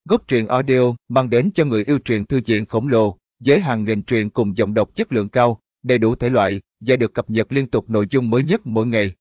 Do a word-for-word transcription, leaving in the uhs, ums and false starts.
Gốc truyện audio mang đến cho người yêu truyện thư viện khổng lồ, với hàng nghìn truyện cùng giọng đọc chất lượng cao, đầy đủ thể loại và được cập nhật liên tục nội dung mới nhất mỗi ngày.